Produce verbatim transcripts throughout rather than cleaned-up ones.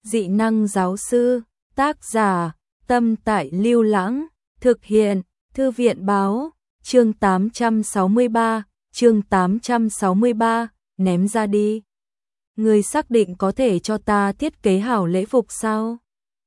Dị năng giáo sư, tác giả, Tâm Tại Lưu Lãng, thực hiện, Thư viện báo, chương tám trăm sáu mươi ba, chương tám trăm sáu mươi ba, ném ra đi. Người xác định có thể cho ta thiết kế hảo lễ phục sao?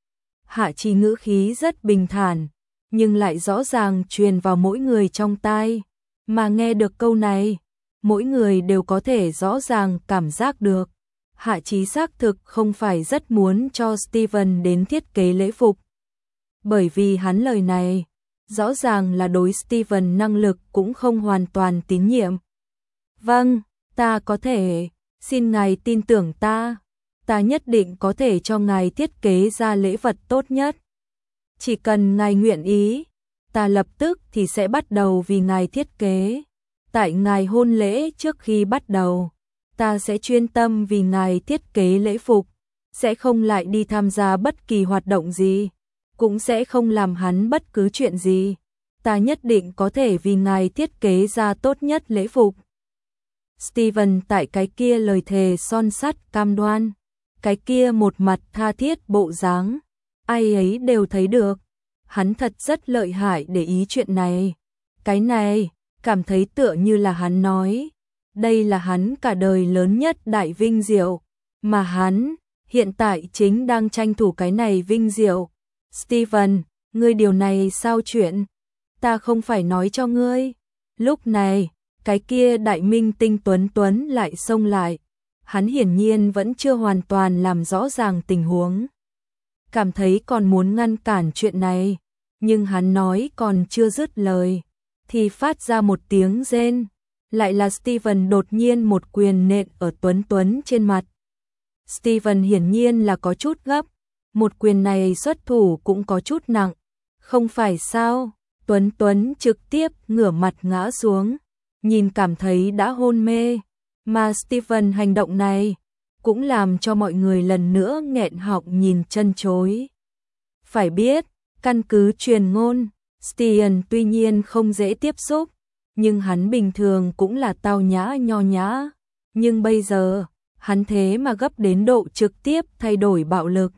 Hạ Chí ngữ khí rất bình thản, nhưng lại rõ ràng truyền vào mỗi người trong tai. Mà nghe được câu này, mỗi người đều có thể rõ ràng cảm giác được. Hạ Chí xác thực không phải rất muốn cho Steven đến thiết kế lễ phục. Bởi vì hắn lời này, rõ ràng là đối Steven năng lực cũng không hoàn toàn tín nhiệm. Vâng, ta có thể, xin ngài tin tưởng ta, ta nhất định có thể cho ngài thiết kế ra lễ vật tốt nhất. Chỉ cần ngài nguyện ý, ta lập tức thì sẽ bắt đầu vì ngài thiết kế. Tại ngài hôn lễ trước khi bắt đầu, ta sẽ chuyên tâm vì ngài thiết kế lễ phục, sẽ không lại đi tham gia bất kỳ hoạt động gì, cũng sẽ không làm hắn bất cứ chuyện gì. Ta nhất định có thể vì ngài thiết kế ra tốt nhất lễ phục. Steven tại cái kia lời thề son sắt cam đoan, cái kia một mặt tha thiết bộ dáng, ai ấy đều thấy được. Hắn thật rất lợi hại để ý chuyện này. Cái này, cảm thấy tựa như là hắn nói. Đây là hắn cả đời lớn nhất đại vinh diệu, mà hắn hiện tại chính đang tranh thủ cái này vinh diệu. Steven, ngươi điều này sao chuyện? Ta không phải nói cho ngươi. Lúc này, cái kia đại minh tinh Tuấn Tuấn lại xông lại. Hắn hiển nhiên vẫn chưa hoàn toàn làm rõ ràng tình huống. Cảm thấy còn muốn ngăn cản chuyện này, nhưng hắn nói còn chưa dứt lời, thì phát ra một tiếng rên. Lại là Steven đột nhiên một quyền nện ở Tuấn Tuấn trên mặt. Steven hiển nhiên là có chút gấp, một quyền này xuất thủ cũng có chút nặng. Không phải sao? Tuấn Tuấn trực tiếp ngửa mặt ngã xuống, nhìn cảm thấy đã hôn mê. Mà Steven hành động này cũng làm cho mọi người lần nữa nghẹn họng nhìn chân chối. Phải biết, căn cứ truyền ngôn, Steven tuy nhiên không dễ tiếp xúc, nhưng hắn bình thường cũng là tao nhã nho nhã. Nhưng bây giờ, hắn thế mà gấp đến độ trực tiếp thay đổi bạo lực.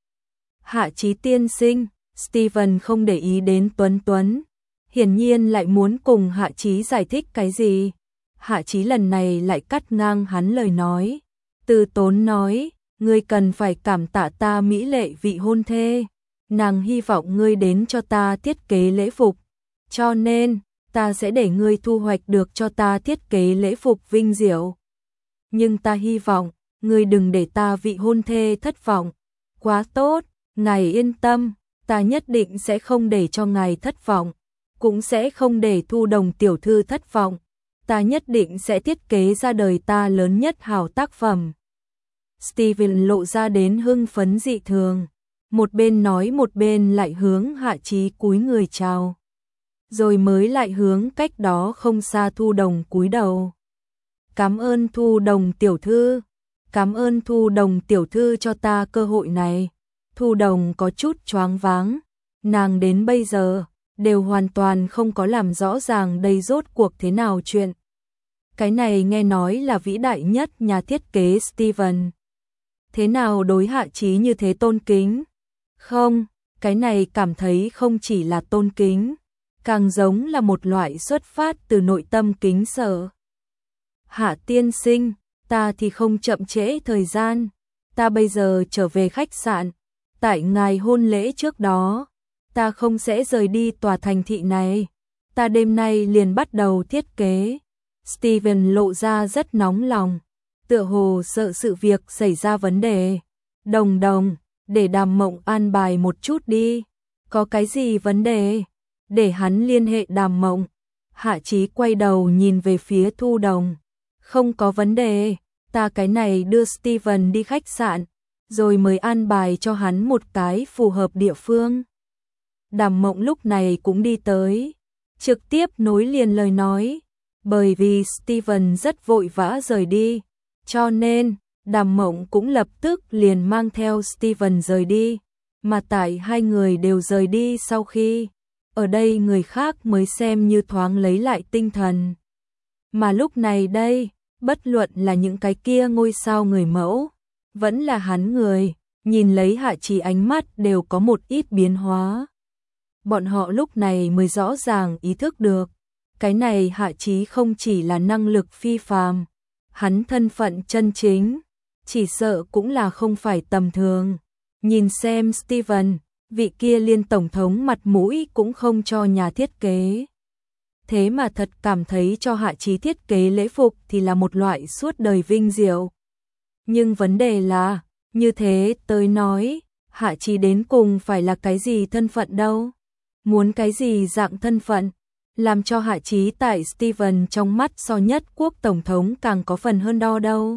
Hạ Chí tiên sinh, Steven không để ý đến Tuấn Tuấn, hiển nhiên lại muốn cùng Hạ Chí giải thích cái gì. Hạ Chí lần này lại cắt ngang hắn lời nói. Từ tốn nói, ngươi cần phải cảm tạ ta mỹ lệ vị hôn thê. Nàng hy vọng ngươi đến cho ta thiết kế lễ phục. Cho nên, ta sẽ để ngươi thu hoạch được cho ta thiết kế lễ phục vinh diệu. Nhưng ta hy vọng, ngươi đừng để ta vị hôn thê thất vọng. Quá tốt, ngài yên tâm, ta nhất định sẽ không để cho ngài thất vọng. Cũng sẽ không để Thu Đồng tiểu thư thất vọng. Ta nhất định sẽ thiết kế ra đời ta lớn nhất hảo tác phẩm. Steven lộ ra đến hưng phấn dị thường. Một bên nói một bên lại hướng Hạ Chí cúi người chào. Rồi mới lại hướng cách đó không xa Thu Đồng cúi đầu. Cảm ơn Thu Đồng tiểu thư. Cảm ơn Thu Đồng tiểu thư cho ta cơ hội này. Thu Đồng có chút choáng váng. Nàng đến bây giờ đều hoàn toàn không có làm rõ ràng đây rốt cuộc thế nào chuyện. Cái này nghe nói là vĩ đại nhất nhà thiết kế Steven. Thế nào đối Hạ Chí như thế tôn kính? Không, cái này cảm thấy không chỉ là tôn kính, càng giống là một loại xuất phát từ nội tâm kính sợ. Hạ tiên sinh, ta thì không chậm trễ thời gian, ta bây giờ trở về khách sạn, tại ngài hôn lễ trước đó, ta không sẽ rời đi tòa thành thị này, ta đêm nay liền bắt đầu thiết kế. Steven lộ ra rất nóng lòng, tựa hồ sợ sự việc xảy ra vấn đề. Đồng đồng, để Đàm Mộng an bài một chút đi, có cái gì vấn đề, để hắn liên hệ Đàm Mộng. Hạ Chí quay đầu nhìn về phía Thu Đồng, không có vấn đề, ta cái này đưa Steven đi khách sạn, rồi mới an bài cho hắn một cái phù hợp địa phương. Đàm Mộng lúc này cũng đi tới, trực tiếp nối liền lời nói, bởi vì Steven rất vội vã rời đi, cho nên Đàm Mộng cũng lập tức liền mang theo Steven rời đi, mà tại hai người đều rời đi sau khi, ở đây người khác mới xem như thoáng lấy lại tinh thần. Mà lúc này đây, bất luận là những cái kia ngôi sao người mẫu, vẫn là hắn người, nhìn lấy Hạ Chí ánh mắt đều có một ít biến hóa. Bọn họ lúc này mới rõ ràng ý thức được, cái này Hạ Chí không chỉ là năng lực phi phàm, hắn thân phận chân chính, chỉ sợ cũng là không phải tầm thường. Nhìn xem Steven, vị kia liên tổng thống mặt mũi cũng không cho nhà thiết kế. Thế mà thật cảm thấy cho Hạ Chí thiết kế lễ phục thì là một loại suốt đời vinh diệu. Nhưng vấn đề là, như thế tới nói, Hạ Chí đến cùng phải là cái gì thân phận đâu? Muốn cái gì dạng thân phận? Làm cho Hạ Chí tại Steven trong mắt so nhất quốc tổng thống càng có phần hơn đo đâu.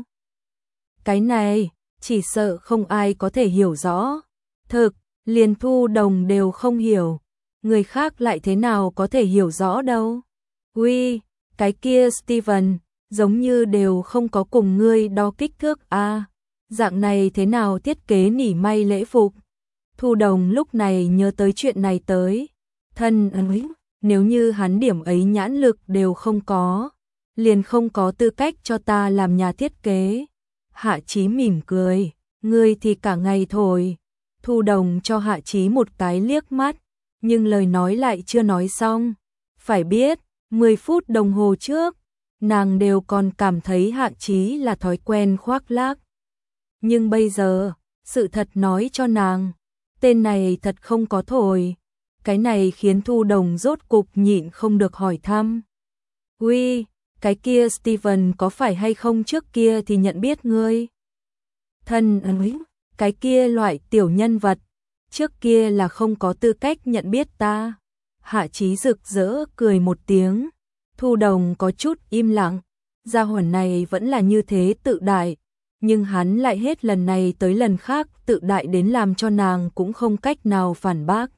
Cái này, chỉ sợ không ai có thể hiểu rõ. Thực, liền Thu Đồng đều không hiểu. Người khác lại thế nào có thể hiểu rõ đâu. Uy, cái kia Steven, giống như đều không có cùng ngươi đo kích thước a. À, dạng này thế nào thiết kế nỉ may lễ phục? Thu Đồng lúc này nhớ tới chuyện này tới. Thân ấy, nếu như hắn điểm ấy nhãn lực đều không có, liền không có tư cách cho ta làm nhà thiết kế. Hạ Chí mỉm cười, ngươi thì cả ngày thôi. Thu Đồng cho Hạ Chí một cái liếc mắt, nhưng lời nói lại chưa nói xong. Phải biết, mười phút đồng hồ trước, nàng đều còn cảm thấy Hạ Chí là thói quen khoác lác. Nhưng bây giờ, sự thật nói cho nàng, tên này thật không có thổi. Cái này khiến Thu Đồng rốt cục nhịn không được hỏi thăm. Uy, cái kia Steven có phải hay không trước kia thì nhận biết ngươi? Thân ấy, cái kia loại tiểu nhân vật, trước kia là không có tư cách nhận biết ta. Hạ Chí rực rỡ cười một tiếng. Thu Đồng có chút im lặng, gia hỏa này vẫn là như thế tự đại, nhưng hắn lại hết lần này tới lần khác tự đại đến làm cho nàng cũng không cách nào phản bác.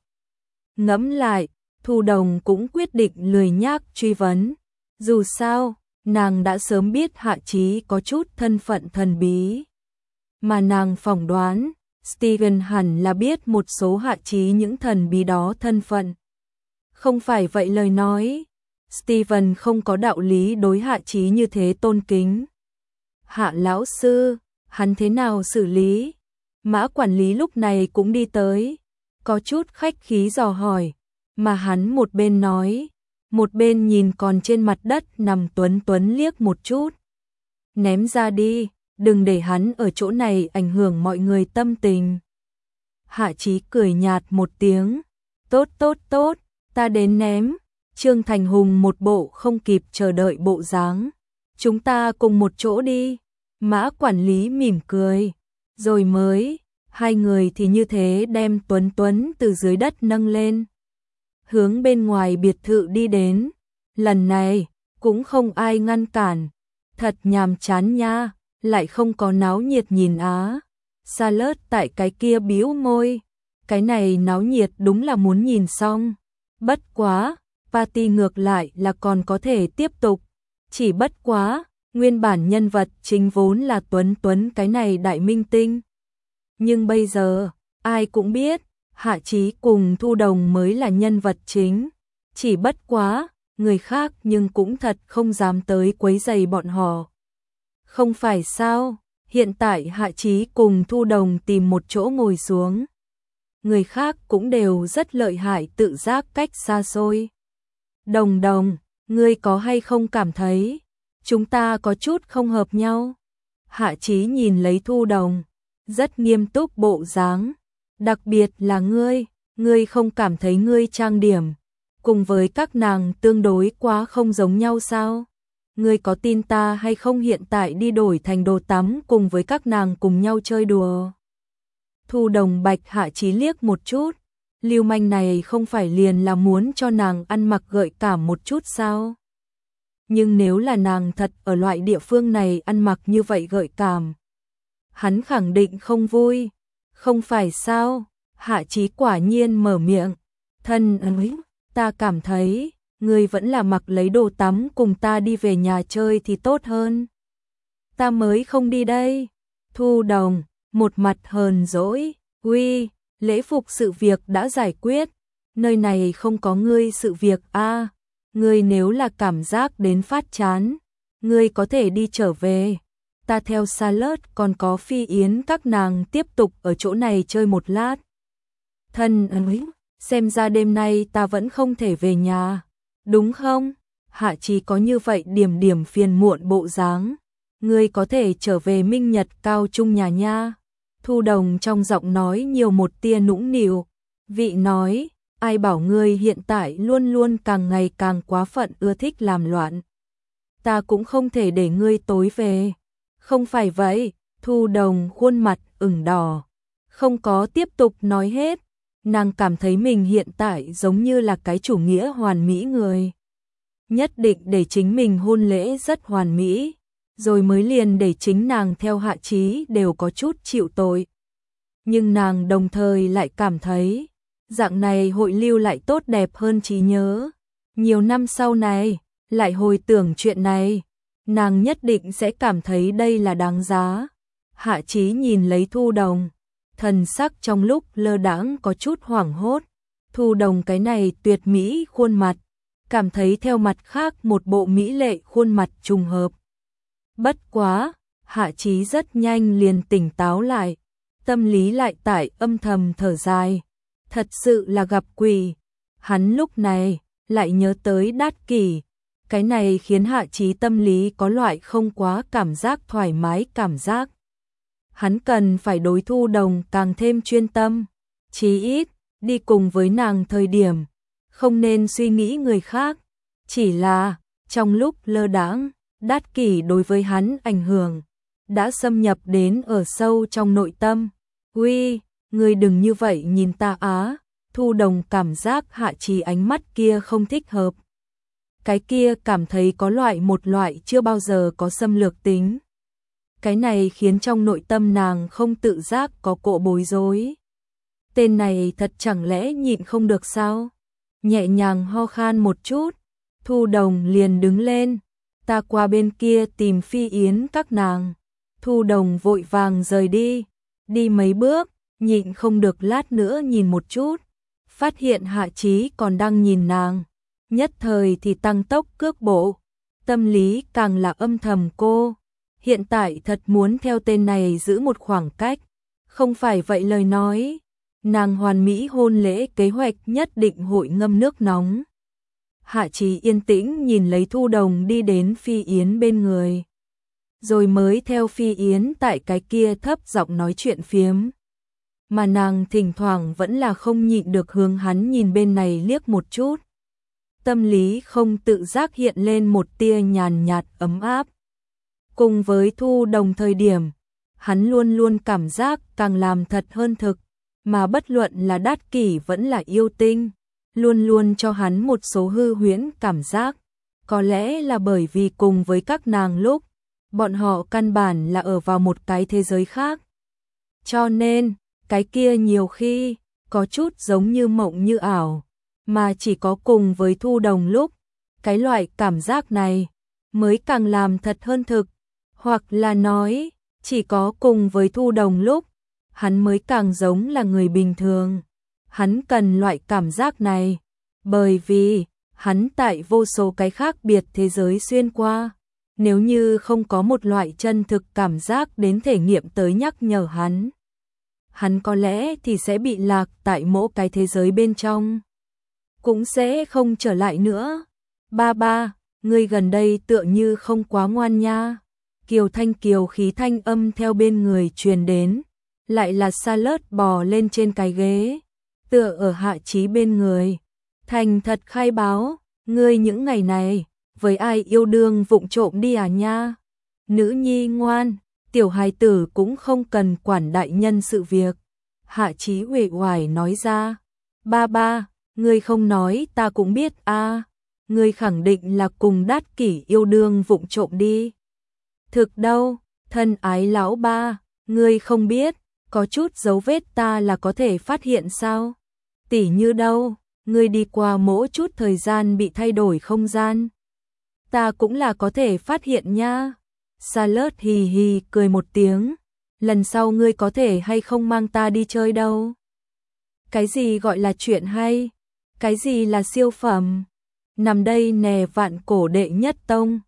Ngẫm lại, Thu Đồng cũng quyết định lười nhác truy vấn. Dù sao, nàng đã sớm biết Hạ Chí có chút thân phận thần bí. Mà nàng phỏng đoán, Steven hẳn là biết một số Hạ Chí những thần bí đó thân phận. Không phải vậy lời nói, Steven không có đạo lý đối Hạ Chí như thế tôn kính. Hạ lão sư, hắn thế nào xử lý? Mã quản lý lúc này cũng đi tới, có chút khách khí dò hỏi, mà hắn một bên nói, một bên nhìn còn trên mặt đất nằm Tuấn Tuấn liếc một chút. Ném ra đi, đừng để hắn ở chỗ này ảnh hưởng mọi người tâm tình. Hạ Chí cười nhạt một tiếng, tốt tốt tốt, ta đến ném. Trương Thành Hùng một bộ không kịp chờ đợi bộ dáng. Chúng ta cùng một chỗ đi. Mã quản lý mỉm cười, rồi mới, hai người thì như thế đem Tuấn Tuấn từ dưới đất nâng lên. Hướng bên ngoài biệt thự đi đến, lần này, cũng không ai ngăn cản. Thật nhàm chán nha, lại không có náo nhiệt nhìn á. Sa Lớt tại cái kia bĩu môi, cái này náo nhiệt đúng là muốn nhìn xong. Bất quá, party ngược lại là còn có thể tiếp tục. Chỉ bất quá, nguyên bản nhân vật chính vốn là Tuấn Tuấn cái này đại minh tinh. Nhưng bây giờ, ai cũng biết, Hạ Chí cùng Thu Đồng mới là nhân vật chính. Chỉ bất quá, người khác nhưng cũng thật không dám tới quấy rầy bọn họ. Không phải sao, hiện tại Hạ Chí cùng Thu Đồng tìm một chỗ ngồi xuống. Người khác cũng đều rất lợi hại tự giác cách xa xôi. Đồng Đồng, ngươi có hay không cảm thấy chúng ta có chút không hợp nhau? Hạ Chí nhìn lấy Thu Đồng, rất nghiêm túc bộ dáng. Đặc biệt là ngươi, ngươi không cảm thấy ngươi trang điểm cùng với các nàng tương đối quá không giống nhau sao? Ngươi có tin ta hay không hiện tại đi đổi thành đồ tắm cùng với các nàng cùng nhau chơi đùa? Thu Đồng bạch Hạ Chí liếc một chút, lưu manh này không phải liền là muốn cho nàng ăn mặc gợi cảm một chút sao? Nhưng nếu là nàng thật ở loại địa phương này ăn mặc như vậy gợi cảm, hắn khẳng định không vui. Không phải sao? Hạ Chí quả nhiên mở miệng. Thân ấy, ta cảm thấy, ngươi vẫn là mặc lấy đồ tắm cùng ta đi về nhà chơi thì tốt hơn. Ta mới không đi đây. Thu Đồng, một mặt hờn dỗi, uy, lễ phục sự việc đã giải quyết, nơi này không có ngươi sự việc a. À, ngươi nếu là cảm giác đến phát chán, ngươi có thể đi trở về. ta theo Salad còn có Phi Yến các nàng tiếp tục ở chỗ này chơi một lát. Thân ơi, xem ra đêm nay ta vẫn không thể về nhà, đúng không? Hạ Chí có như vậy điểm điểm phiền muộn bộ dáng. Ngươi có thể trở về Minh Nhật Cao Trung nhà nha. Thu Đồng trong giọng nói nhiều một tia nũng nịu. Vị nói, ai bảo ngươi hiện tại luôn luôn càng ngày càng quá phận ưa thích làm loạn. Ta cũng không thể để ngươi tối về. Không phải vậy, Thu Đồng khuôn mặt ửng đỏ. Không có tiếp tục nói hết. Nàng cảm thấy mình hiện tại giống như là cái chủ nghĩa hoàn mỹ người. Nhất định để chính mình hôn lễ rất hoàn mỹ. Rồi mới liền để chính nàng theo Hạ Chí đều có chút chịu tội. Nhưng nàng đồng thời lại cảm thấy, dạng này hội lưu lại tốt đẹp hơn trí nhớ. Nhiều năm sau này, lại hồi tưởng chuyện này, nàng nhất định sẽ cảm thấy đây là đáng giá. Hạ Chí nhìn lấy Thu Đồng, thần sắc trong lúc lơ đãng có chút hoảng hốt. Thu Đồng cái này tuyệt mỹ khuôn mặt, cảm thấy theo mặt khác một bộ mỹ lệ khuôn mặt trùng hợp. Bất quá, Hạ Chí rất nhanh liền tỉnh táo lại, tâm lý lại tại âm thầm thở dài, thật sự là gặp quỷ. Hắn lúc này lại nhớ tới Đát Kỷ, cái này khiến Hạ Chí tâm lý có loại không quá cảm giác thoải mái cảm giác. Hắn cần phải đối Thu Đồng càng thêm chuyên tâm, chí ít đi cùng với nàng thời điểm, không nên suy nghĩ người khác, chỉ là trong lúc lơ đãng, Đát Kỷ đối với hắn ảnh hưởng đã xâm nhập đến ở sâu trong nội tâm. Uy, ngươi đừng như vậy nhìn ta á. Thu Đồng cảm giác Hạ Chí ánh mắt kia không thích hợp. Cái kia cảm thấy có loại một loại chưa bao giờ có xâm lược tính. Cái này khiến trong nội tâm nàng không tự giác có cỗ bối rối. Tên này thật chẳng lẽ nhịn không được sao? Nhẹ nhàng ho khan một chút, Thu Đồng liền đứng lên. Ta qua bên kia tìm Phi Yến các nàng. Thu Đồng vội vàng rời đi, đi mấy bước, nhịn không được lát nữa nhìn một chút, phát hiện Hạ Chí còn đang nhìn nàng, nhất thời thì tăng tốc cước bộ, tâm lý càng là âm thầm cô, hiện tại thật muốn theo tên này giữ một khoảng cách, không phải vậy lời nói, nàng hoàn mỹ hôn lễ kế hoạch nhất định hội ngâm nước nóng. Hạ Chí yên tĩnh nhìn lấy Thu Đồng đi đến Phi Yến bên người, rồi mới theo Phi Yến tại cái kia thấp giọng nói chuyện phiếm. Mà nàng thỉnh thoảng vẫn là không nhịn được hướng hắn nhìn bên này liếc một chút. Tâm lý không tự giác hiện lên một tia nhàn nhạt ấm áp. Cùng với Thu Đồng thời điểm, hắn luôn luôn cảm giác càng làm thật hơn thực, mà bất luận là Đát Kỷ vẫn là Yêu Tinh, luôn luôn cho hắn một số hư huyễn cảm giác. Có lẽ là bởi vì cùng với các nàng lúc, bọn họ căn bản là ở vào một cái thế giới khác. Cho nên, cái kia nhiều khi, có chút giống như mộng như ảo, mà chỉ có cùng với Thu Đồng lúc, cái loại cảm giác này mới càng làm thật hơn thực, hoặc là nói, chỉ có cùng với Thu Đồng lúc, hắn mới càng giống là người bình thường. Hắn cần loại cảm giác này, bởi vì hắn tại vô số cái khác biệt thế giới xuyên qua, nếu như không có một loại chân thực cảm giác đến thể nghiệm tới nhắc nhở hắn, hắn có lẽ thì sẽ bị lạc tại mỗi cái thế giới bên trong, cũng sẽ không trở lại nữa. Ba ba, ngươi gần đây tựa như không quá ngoan nha. Kiều Thanh Kiều khí thanh âm theo bên người truyền đến, lại là Salad bò lên trên cái ghế, tựa ở Hạ Chí bên người, thành thật khai báo, ngươi những ngày này với ai yêu đương vụng trộm đi à nha? Nữ nhi ngoan, tiểu hài tử cũng không cần quản đại nhân sự việc. Hạ Chí uể oải nói ra, ba ba, ngươi không nói ta cũng biết a, à, ngươi khẳng định là cùng Đát Kỷ yêu đương vụng trộm đi. Thực đâu, thân ái lão ba, ngươi không biết, có chút dấu vết ta là có thể phát hiện sao? Tỉ như đâu, ngươi đi qua mỗi chút thời gian bị thay đổi không gian, ta cũng là có thể phát hiện nha. Salad hì hì cười một tiếng, lần sau ngươi có thể hay không mang ta đi chơi đâu. Cái gì gọi là chuyện hay, cái gì là siêu phẩm, nằm đây nè vạn cổ đệ nhất tông.